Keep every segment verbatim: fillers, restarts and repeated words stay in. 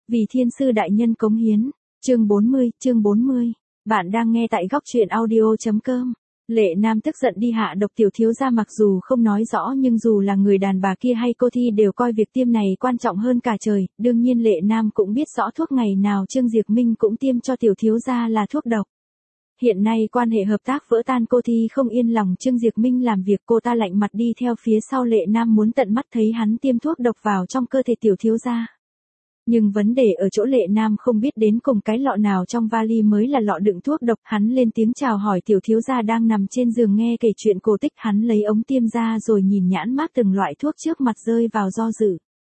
Vì thiên sư đại nhân cống hiến. Chương bốn mươi, chương bốn mươi. Bạn đang nghe tại góc truyện audio chấm com. Lệ Nam tức giận đi hạ độc tiểu thiếu gia, mặc dù không nói rõ nhưng dù là người đàn bà kia hay cô Thi đều coi việc tiêm này quan trọng hơn cả trời. Đương nhiên Lệ Nam cũng biết rõ thuốc ngày nào Trương Diệp Minh cũng tiêm cho tiểu thiếu gia là thuốc độc. Hiện nay quan hệ hợp tác vỡ tan, cô Thi không yên lòng Trương Diệp Minh làm việc, cô ta lạnh mặt đi theo phía sau Lệ Nam, muốn tận mắt thấy hắn tiêm thuốc độc vào trong cơ thể tiểu thiếu gia. Nhưng vấn đề ở chỗ Lệ Nam không biết đến cùng cái lọ nào trong vali mới là lọ đựng thuốc độc. Hắn lên tiếng chào hỏi tiểu thiếu gia đang nằm trên giường nghe kể chuyện cổ tích, hắn lấy ống tiêm ra rồi nhìn nhãn mác từng loại thuốc trước mặt rơi vào do dự.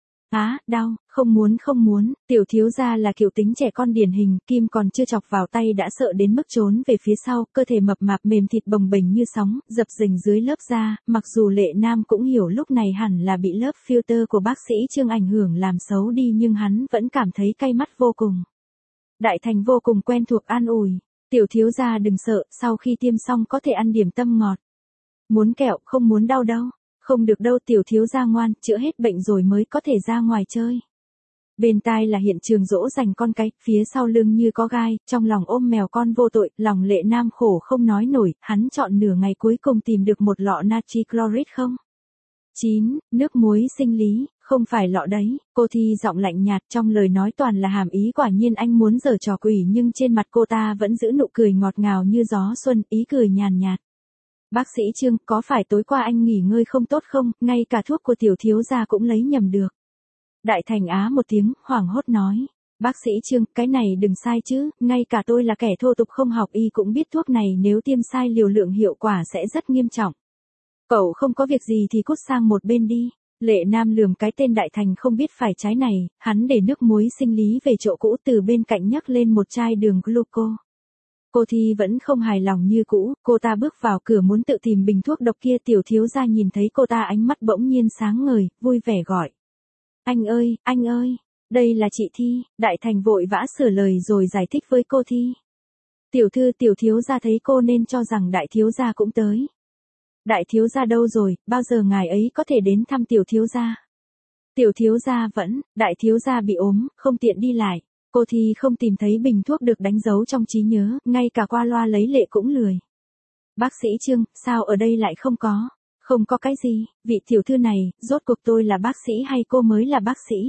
Á, đau, không muốn không muốn, tiểu thiếu gia là kiểu tính trẻ con điển hình, kim còn chưa chọc vào tay đã sợ đến mức trốn về phía sau, cơ thể mập mạp mềm thịt bồng bềnh như sóng, dập dềnh dưới lớp da, mặc dù Lệ Nam cũng hiểu lúc này hẳn là bị lớp filter của bác sĩ Trương ảnh hưởng làm xấu đi, nhưng hắn vẫn cảm thấy cay mắt vô cùng. Đại Thành vô cùng quen thuộc an ủi, tiểu thiếu gia đừng sợ, sau khi tiêm xong có thể ăn điểm tâm ngọt. Muốn kẹo, không muốn đau đâu. Không được đâu tiểu thiếu gia ngoan, chữa hết bệnh rồi mới có thể ra ngoài chơi. Bên tai là hiện trường dỗ dành con cái, phía sau lưng như có gai, trong lòng ôm mèo con vô tội, lòng Lệ Nam khổ không nói nổi, hắn chọn nửa ngày cuối cùng tìm được một lọ natri chloride không. chín. Nước muối sinh lý, không phải lọ đấy, cô Thi giọng lạnh nhạt, trong lời nói toàn là hàm ý, quả nhiên anh muốn giở trò quỷ, nhưng trên mặt cô ta vẫn giữ nụ cười ngọt ngào như gió xuân, ý cười nhàn nhạt. Bác sĩ Trương, có phải tối qua anh nghỉ ngơi không tốt không, ngay cả thuốc của tiểu thiếu gia cũng lấy nhầm được. Đại Thành á một tiếng, hoảng hốt nói. Bác sĩ Trương, cái này đừng sai chứ, ngay cả tôi là kẻ thô tục không học y cũng biết thuốc này nếu tiêm sai liều lượng hiệu quả sẽ rất nghiêm trọng. Cậu không có việc gì thì cút sang một bên đi. Lệ Nam lườm cái tên Đại Thành không biết phải trái này, hắn để nước muối sinh lý về chỗ cũ, từ bên cạnh nhấc lên một chai đường gluco. Cô Thi vẫn không hài lòng như cũ, cô ta bước vào cửa muốn tự tìm bình thuốc độc kia, tiểu thiếu gia nhìn thấy cô ta ánh mắt bỗng nhiên sáng ngời, vui vẻ gọi. Anh ơi, anh ơi, đây là chị Thi. Đại Thành vội vã sửa lời rồi giải thích với cô Thi. Tiểu thư, tiểu thiếu gia thấy cô nên cho rằng đại thiếu gia cũng tới. Đại thiếu gia đâu rồi, bao giờ ngài ấy có thể đến thăm tiểu thiếu gia? Tiểu thiếu gia vẫn, đại thiếu gia bị ốm, không tiện đi lại. Cô Thi không tìm thấy bình thuốc được đánh dấu trong trí nhớ, ngay cả qua loa lấy lệ cũng lười. Bác sĩ Trương, sao ở đây lại không có? Không có cái gì, vị tiểu thư này, rốt cuộc tôi là bác sĩ hay cô mới là bác sĩ?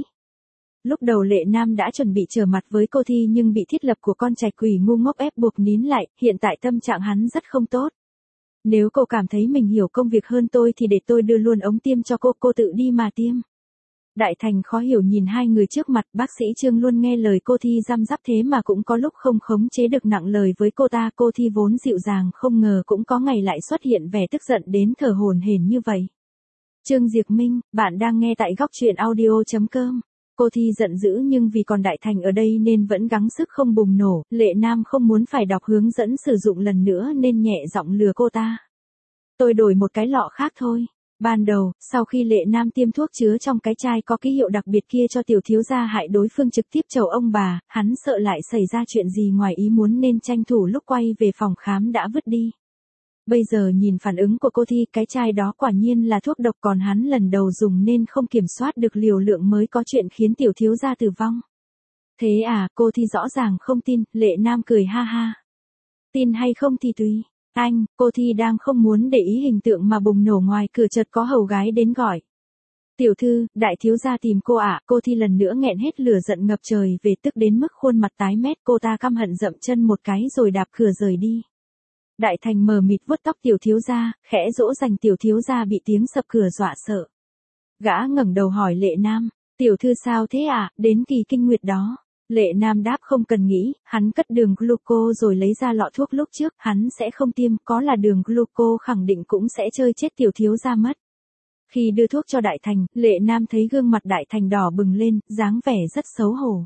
Lúc đầu Lệ Nam đã chuẩn bị trở mặt với cô Thi nhưng bị thiết lập của con trạch quỷ ngu ngốc ép buộc nín lại, hiện tại tâm trạng hắn rất không tốt. Nếu cô cảm thấy mình hiểu công việc hơn tôi thì để tôi đưa luôn ống tiêm cho cô, cô tự đi mà tiêm. Đại Thành khó hiểu nhìn hai người trước mặt, bác sĩ Trương luôn nghe lời cô Thi răm rắp thế mà cũng có lúc không khống chế được nặng lời với cô ta, cô Thi vốn dịu dàng không ngờ cũng có ngày lại xuất hiện vẻ tức giận đến thở hổn hển như vậy. Trương Diệp Minh, bạn đang nghe tại góc truyện audio chấm com. Cô Thi giận dữ nhưng vì còn Đại Thành ở đây nên vẫn gắng sức không bùng nổ, Lệ Nam không muốn phải đọc hướng dẫn sử dụng lần nữa nên nhẹ giọng lừa cô ta. Tôi đổi một cái lọ khác thôi. Ban đầu, sau khi Lệ Nam tiêm thuốc chứa trong cái chai có ký hiệu đặc biệt kia cho tiểu thiếu gia hại đối phương trực tiếp chầu ông bà, hắn sợ lại xảy ra chuyện gì ngoài ý muốn nên tranh thủ lúc quay về phòng khám đã vứt đi. Bây giờ nhìn phản ứng của cô Thi, cái chai đó quả nhiên là thuốc độc, còn hắn lần đầu dùng nên không kiểm soát được liều lượng mới có chuyện khiến tiểu thiếu gia tử vong. Thế à, cô Thi rõ ràng không tin, Lệ Nam cười ha ha. Tin hay không thì tùy. Anh, cô Thi đang không muốn để ý hình tượng mà bùng nổ, ngoài cửa chợt có hầu gái đến gọi. Tiểu thư, đại thiếu gia tìm cô ạ. Cô Thi lần nữa nghẹn hết lửa giận ngập trời về, tức đến mức khuôn mặt tái mét, cô ta căm hận dậm chân một cái rồi đạp cửa rời đi. Đại Thành mờ mịt vuốt tóc tiểu thiếu gia, khẽ dỗ dành tiểu thiếu gia bị tiếng sập cửa dọa sợ. Gã ngẩng đầu hỏi Lệ Nam, tiểu thư sao thế ạ, à? Đến kỳ kinh nguyệt đó. Lệ Nam đáp không cần nghĩ, hắn cất đường gluco rồi lấy ra lọ thuốc lúc trước, hắn sẽ không tiêm, có là đường gluco khẳng định cũng sẽ chơi chết tiểu thiếu gia mất. Khi đưa thuốc cho Đại Thành, Lệ Nam thấy gương mặt Đại Thành đỏ bừng lên, dáng vẻ rất xấu hổ.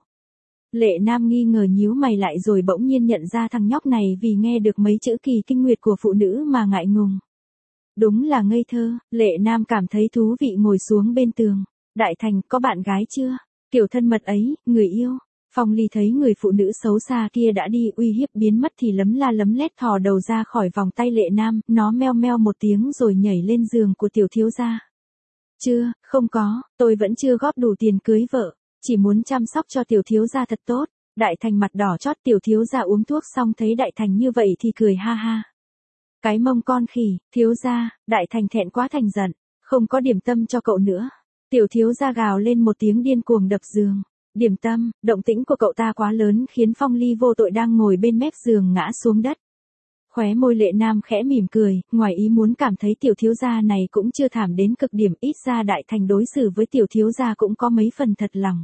Lệ Nam nghi ngờ nhíu mày lại rồi bỗng nhiên nhận ra thằng nhóc này vì nghe được mấy chữ kỳ kinh nguyệt của phụ nữ mà ngại ngùng. Đúng là ngây thơ, Lệ Nam cảm thấy thú vị ngồi xuống bên tường. Đại Thành, có bạn gái chưa? Kiểu thân mật ấy, người yêu. Phong Ly thấy người phụ nữ xấu xa kia đã đi, uy hiếp biến mất thì lấm la lấm lét thò đầu ra khỏi vòng tay Lệ Nam, nó meo meo một tiếng rồi nhảy lên giường của tiểu thiếu gia. Chưa, không có, tôi vẫn chưa góp đủ tiền cưới vợ. chỉ muốn chăm sóc cho tiểu thiếu gia thật tốt. Đại Thành mặt đỏ chót, tiểu thiếu gia uống thuốc xong thấy Đại Thành như vậy thì cười ha ha. Cái mông con khỉ, thiếu gia, Đại Thành thẹn quá thành giận, không có điểm tâm cho cậu nữa. Tiểu thiếu gia gào lên một tiếng điên cuồng đập giường. Điểm tâm, động tĩnh của cậu ta quá lớn khiến Phong Ly vô tội đang ngồi bên mép giường ngã xuống đất. Khóe môi Lệ Nam khẽ mỉm cười, ngoài ý muốn cảm thấy tiểu thiếu gia này cũng chưa thảm đến cực điểm, ít ra Đại Thành đối xử với tiểu thiếu gia cũng có mấy phần thật lòng.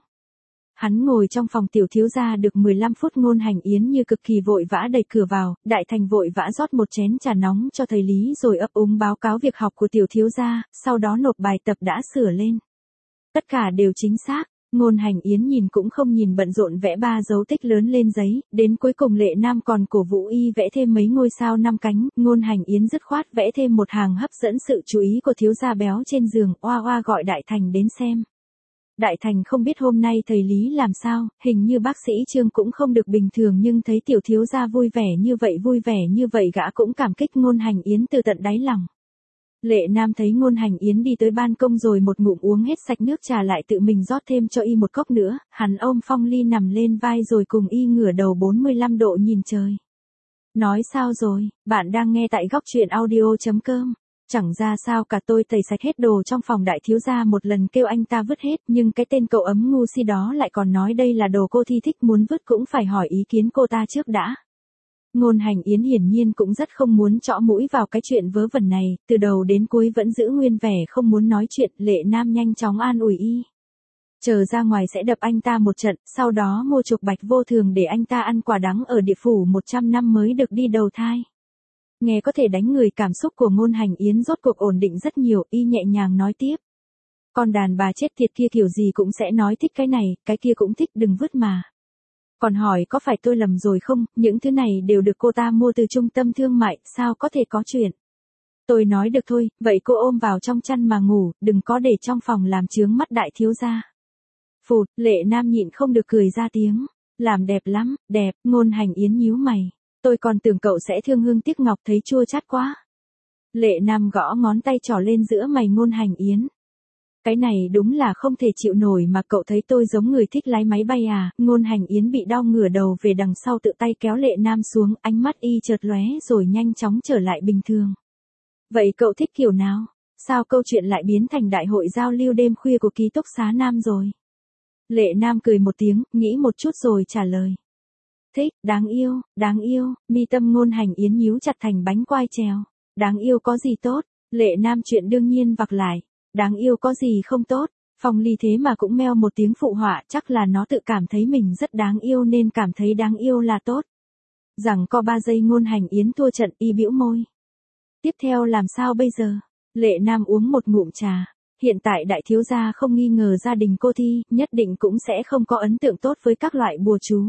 Hắn ngồi trong phòng tiểu thiếu gia được mười lăm phút, Ngôn Hành Yến như cực kỳ vội vã đẩy cửa vào, Đại Thành vội vã rót một chén trà nóng cho thầy Lý rồi ấp úng báo cáo việc học của tiểu thiếu gia, sau đó nộp bài tập đã sửa lên. Tất cả đều chính xác. Ngôn Hành Yến nhìn cũng không nhìn bận rộn vẽ ba dấu tích lớn lên giấy, đến cuối cùng Lệ Nam còn cổ vũ y vẽ thêm mấy ngôi sao năm cánh, Ngôn Hành Yến dứt khoát vẽ thêm một hàng hấp dẫn sự chú ý của thiếu gia béo trên giường, oa oa gọi Đại Thành đến xem. Đại Thành không biết hôm nay thầy Lý làm sao, hình như bác sĩ Trương cũng không được bình thường nhưng thấy tiểu thiếu gia vui vẻ như vậy vui vẻ như vậy gã cũng cảm kích Ngôn Hành Yến từ tận đáy lòng. Lệ Nam thấy Ngôn Hành Yến đi tới ban công rồi một ngụm uống hết sạch nước trà lại tự mình rót thêm cho y một cốc nữa, hắn ôm Phong Ly nằm lên vai rồi cùng y ngửa đầu bốn mươi lăm độ nhìn trời. Nói sao rồi, bạn đang nghe tại góc truyện audio chấm com. Chẳng ra sao cả, tôi tẩy sạch hết đồ trong phòng đại thiếu gia một lần kêu anh ta vứt hết, nhưng cái tên cậu ấm ngu si đó lại còn nói đây là đồ cô Thi thích muốn vứt, cũng phải hỏi ý kiến cô ta trước đã. Ngôn Hành Yến hiển nhiên cũng rất không muốn chõ mũi vào cái chuyện vớ vẩn này, từ đầu đến cuối vẫn giữ nguyên vẻ không muốn nói chuyện. Lệ Nam nhanh chóng an ủi y. Chờ ra ngoài sẽ đập anh ta một trận, sau đó mua chuộc Bạch Vô Thường để anh ta ăn quả đắng ở địa phủ một trăm năm mới được đi đầu thai. Nghe có thể đánh người, cảm xúc của Ngôn Hành Yến rốt cuộc ổn định rất nhiều, y nhẹ nhàng nói tiếp. Con đàn bà chết tiệt kia kiểu gì cũng sẽ nói thích cái này, cái kia cũng thích, đừng vứt mà. Còn hỏi có phải tôi lầm rồi không, những thứ này đều được cô ta mua từ trung tâm thương mại, sao có thể có chuyện. Tôi nói được thôi, vậy cô ôm vào trong chăn mà ngủ, đừng có để trong phòng làm chướng mắt đại thiếu gia. Phụt, Lệ Nam nhịn không được cười ra tiếng. Làm đẹp lắm, đẹp. Ngôn Hành Yến nhíu mày. Tôi còn tưởng cậu sẽ thương hương tiếc ngọc, thấy chua chát quá. Lệ Nam gõ ngón tay trỏ lên giữa mày Ngôn Hành Yến. Cái này đúng là không thể chịu nổi, mà cậu thấy tôi giống người thích lái máy bay à? Ngôn Hành Yến bị đau ngửa đầu về đằng sau, tự tay kéo Lệ Nam xuống, ánh mắt y chợt lóe rồi nhanh chóng trở lại bình thường. Vậy cậu thích kiểu nào? Sao câu chuyện lại biến thành đại hội giao lưu đêm khuya của ký túc xá Nam rồi? Lệ Nam cười một tiếng, nghĩ một chút rồi trả lời. Thích, đáng yêu, đáng yêu. Mi tâm Ngôn Hành Yến nhíu chặt thành bánh quai trèo. Đáng yêu có gì tốt? Lệ Nam chuyện đương nhiên vặc lại. Đáng yêu có gì không tốt? Phong Ly thế mà cũng meo một tiếng phụ họa, chắc là nó tự cảm thấy mình rất đáng yêu nên cảm thấy đáng yêu là tốt. Rằng có ba giây Ngôn Hành Yến thua trận, y bĩu môi. Tiếp theo làm sao bây giờ? Lệ Nam uống một ngụm trà. Hiện tại đại thiếu gia không nghi ngờ gia đình cô Thi, nhất định cũng sẽ không có ấn tượng tốt với các loại bùa chú.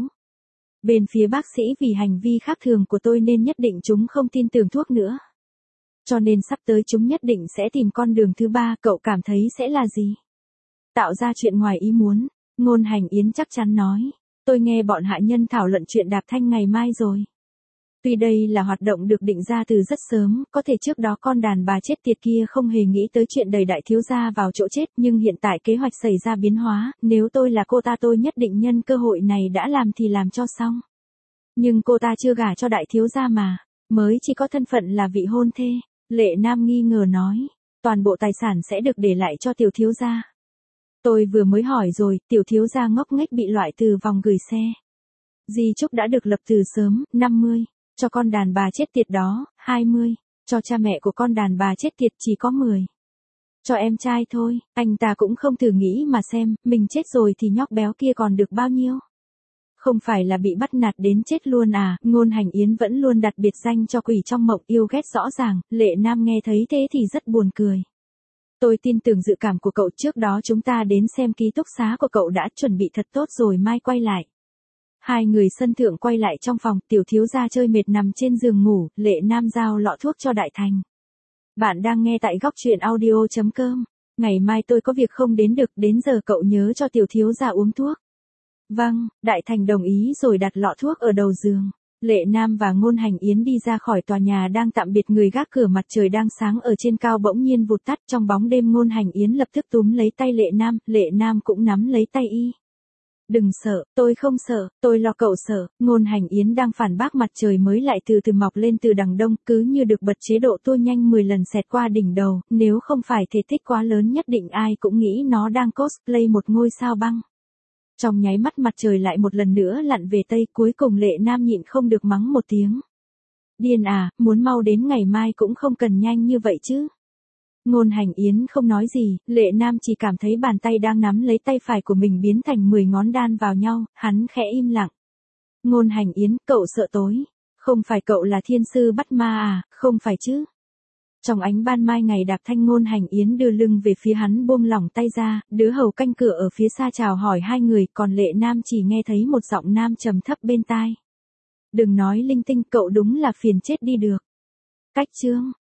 Bên phía bác sĩ vì hành vi khác thường của tôi nên nhất định chúng không tin tưởng thuốc nữa. Cho nên sắp tới chúng nhất định sẽ tìm con đường thứ ba, cậu cảm thấy sẽ là gì? Tạo ra chuyện ngoài ý muốn, Ngôn Hành Yến chắc chắn nói. Tôi nghe bọn hạ nhân thảo luận chuyện đạp thanh ngày mai rồi. Tuy đây là hoạt động được định ra từ rất sớm, có thể trước đó con đàn bà chết tiệt kia không hề nghĩ tới chuyện đẩy đại thiếu gia vào chỗ chết, nhưng hiện tại kế hoạch xảy ra biến hóa, nếu tôi là cô ta tôi nhất định nhân cơ hội này đã làm thì làm cho xong. Nhưng cô ta chưa gả cho đại thiếu gia mà, mới chỉ có thân phận là vị hôn thê. Lệ Nam nghi ngờ nói, toàn bộ tài sản sẽ được để lại cho tiểu thiếu gia. Tôi vừa mới hỏi rồi, tiểu thiếu gia ngốc nghếch bị loại từ vòng gửi xe. Di chúc đã được lập từ sớm, năm mươi. Cho con đàn bà chết tiệt đó, hai mươi. Cho cha mẹ của con đàn bà chết tiệt chỉ có mười. Cho em trai thôi, anh ta cũng không thử nghĩ mà xem, mình chết rồi thì nhóc béo kia còn được bao nhiêu. Không phải là bị bắt nạt đến chết luôn à? Ngôn Hành Yến vẫn luôn đặt biệt danh cho quỷ trong mộng, yêu ghét rõ ràng. Lệ Nam nghe thấy thế thì rất buồn cười. Tôi tin tưởng dự cảm của cậu, trước đó chúng ta đến xem ký túc xá của cậu đã chuẩn bị thật tốt rồi mai quay lại. Hai người sân thượng quay lại trong phòng, tiểu thiếu gia chơi mệt nằm trên giường ngủ, Lệ Nam giao lọ thuốc cho Đại Thành. Bạn đang nghe tại góc truyện audio chấm com. Ngày mai tôi có việc không đến được, đến giờ cậu nhớ cho tiểu thiếu gia uống thuốc. Vâng, Đại Thành đồng ý rồi đặt lọ thuốc ở đầu giường. Lệ Nam và Ngôn Hành Yến đi ra khỏi tòa nhà đang tạm biệt người gác cửa, mặt trời đang sáng ở trên cao bỗng nhiên vụt tắt, trong bóng đêm Ngôn Hành Yến lập tức túm lấy tay Lệ Nam, Lệ Nam cũng nắm lấy tay y. Đừng sợ, tôi không sợ, tôi lo cậu sợ, Ngôn Hành Yến đang phản bác mặt trời mới lại từ từ mọc lên từ đằng đông, cứ như được bật chế độ tua nhanh mười lần xẹt qua đỉnh đầu, nếu không phải thể tích quá lớn nhất định ai cũng nghĩ nó đang cosplay một ngôi sao băng. Trong nháy mắt mặt trời lại một lần nữa lặn về tây, cuối cùng Lệ Nam nhịn không được mắng một tiếng. Điên à, muốn mau đến ngày mai cũng không cần nhanh như vậy chứ. Ngôn Hành Yến không nói gì, Lệ Nam chỉ cảm thấy bàn tay đang nắm lấy tay phải của mình biến thành mười ngón đan vào nhau, hắn khẽ im lặng. Ngôn Hành Yến, cậu sợ tối. Không phải cậu là thiên sư bắt ma à, không phải chứ. Trong ánh ban mai ngày đạp thanh, Ngôn Hành Yến đưa lưng về phía hắn, buông lỏng tay ra, đứa hầu canh cửa ở phía xa chào hỏi hai người, còn Lệ Nam chỉ nghe thấy một giọng nam trầm thấp bên tai. Đừng nói linh tinh, cậu đúng là phiền chết đi được. Cách chương.